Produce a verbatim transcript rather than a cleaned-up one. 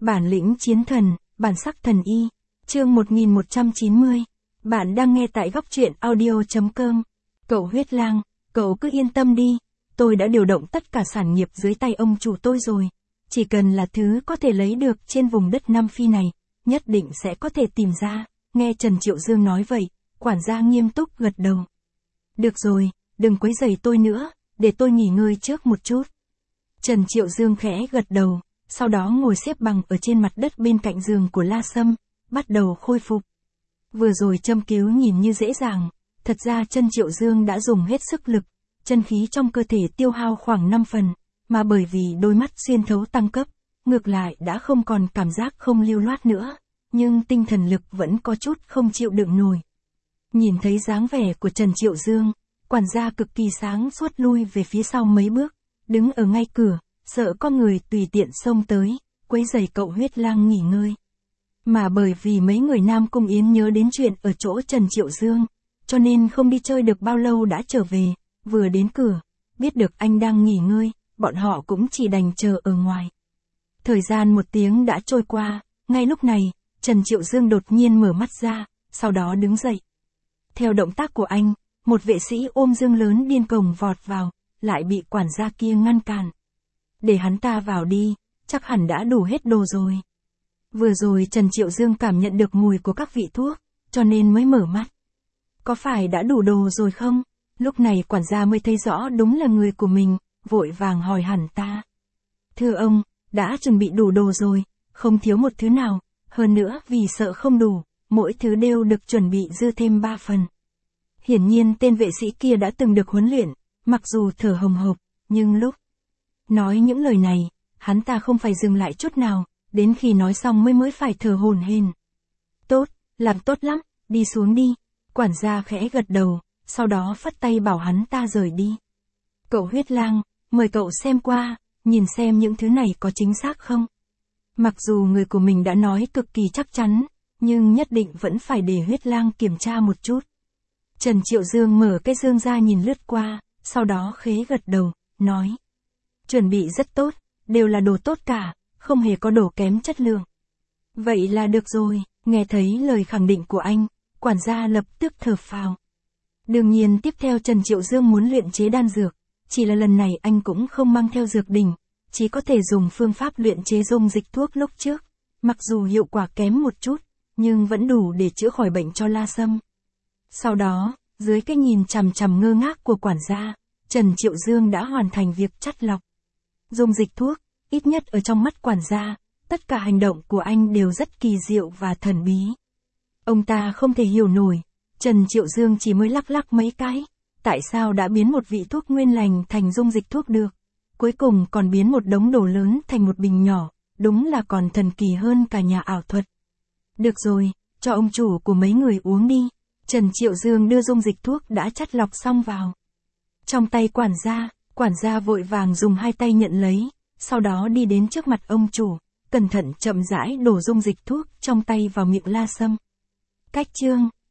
Bản lĩnh chiến thần, bản sắc thần y. Chương một nghìn một trăm chín mươi. Bạn đang nghe tại góc truyện audio chấm com. Cậu huyết lang, cậu cứ yên tâm đi. Tôi đã điều động tất cả sản nghiệp dưới tay ông chủ tôi rồi. Chỉ cần là thứ có thể lấy được trên vùng đất Nam Phi này, nhất định sẽ có thể tìm ra. Nghe Trần Triệu Dương nói vậy, quản gia nghiêm túc gật đầu. Được rồi, đừng quấy rầy tôi nữa, để tôi nghỉ ngơi trước một chút. Trần Triệu Dương khẽ gật đầu, sau đó ngồi xếp bằng ở trên mặt đất bên cạnh giường của La Sâm, bắt đầu khôi phục. Vừa rồi châm cứu nhìn như dễ dàng, thật ra Trần Triệu Dương đã dùng hết sức lực, chân khí trong cơ thể tiêu hao khoảng năm phần, mà bởi vì đôi mắt xuyên thấu tăng cấp, ngược lại đã không còn cảm giác không lưu loát nữa, nhưng tinh thần lực vẫn có chút không chịu đựng nổi. Nhìn thấy dáng vẻ của Trần Triệu Dương, quản gia cực kỳ sáng suốt lui về phía sau mấy bước, đứng ở ngay cửa, sợ có người tùy tiện xông tới, quấy rầy cậu huyết lang nghỉ ngơi. Mà bởi vì mấy người Nam Cung Yến nhớ đến chuyện ở chỗ Trần Triệu Dương, cho nên không đi chơi được bao lâu đã trở về, vừa đến cửa, biết được anh đang nghỉ ngơi, bọn họ cũng chỉ đành chờ ở ngoài. Thời gian một tiếng đã trôi qua, ngay lúc này, Trần Triệu Dương đột nhiên mở mắt ra, sau đó đứng dậy. Theo động tác của anh, một vệ sĩ ôm dương lớn điên cuồng vọt vào, lại bị quản gia kia ngăn cản. Để hắn ta vào đi, chắc hẳn đã đủ hết đồ rồi. Vừa rồi Trần Triệu Dương cảm nhận được mùi của các vị thuốc, cho nên mới mở mắt. Có phải đã đủ đồ rồi không? Lúc này quản gia mới thấy rõ đúng là người của mình, vội vàng hỏi hẳn ta. Thưa ông, đã chuẩn bị đủ đồ rồi, không thiếu một thứ nào, hơn nữa vì sợ không đủ, mỗi thứ đều được chuẩn bị dư thêm ba phần. Hiển nhiên tên vệ sĩ kia đã từng được huấn luyện, mặc dù thở hồng hộc, nhưng lúc nói những lời này, hắn ta không phải dừng lại chút nào, đến khi nói xong mới mới phải thở hổn hển. Tốt, làm tốt lắm, đi xuống đi. Quản gia khẽ gật đầu, sau đó phất tay bảo hắn ta rời đi. Cậu huyết lang, mời cậu xem qua, nhìn xem những thứ này có chính xác không. Mặc dù người của mình đã nói cực kỳ chắc chắn, nhưng nhất định vẫn phải để huyết lang kiểm tra một chút. Trần Triệu Dương mở cái dương ra nhìn lướt qua, sau đó khẽ gật đầu, nói. Chuẩn bị rất tốt, đều là đồ tốt cả, không hề có đồ kém chất lượng. Vậy là được rồi, nghe thấy lời khẳng định của anh, quản gia lập tức thở phào. Đương nhiên tiếp theo Trần Triệu Dương muốn luyện chế đan dược, chỉ là lần này anh cũng không mang theo dược đỉnh, chỉ có thể dùng phương pháp luyện chế dung dịch thuốc lúc trước, mặc dù hiệu quả kém một chút, nhưng vẫn đủ để chữa khỏi bệnh cho La Sâm. Sau đó, dưới cái nhìn chằm chằm ngơ ngác của quản gia, Trần Triệu Dương đã hoàn thành việc chắt lọc. Dung dịch thuốc, ít nhất ở trong mắt quản gia, tất cả hành động của anh đều rất kỳ diệu và thần bí. Ông ta không thể hiểu nổi, Trần Triệu Dương chỉ mới lắc lắc mấy cái, tại sao đã biến một vị thuốc nguyên lành thành dung dịch thuốc được, cuối cùng còn biến một đống đồ lớn thành một bình nhỏ, đúng là còn thần kỳ hơn cả nhà ảo thuật. Được rồi, cho ông chủ của mấy người uống đi. Trần Triệu Dương đưa dung dịch thuốc đã chắt lọc xong vào trong tay quản gia, quản gia vội vàng dùng hai tay nhận lấy, sau đó đi đến trước mặt ông chủ, cẩn thận chậm rãi đổ dung dịch thuốc trong tay vào miệng La Sâm. Cách chương,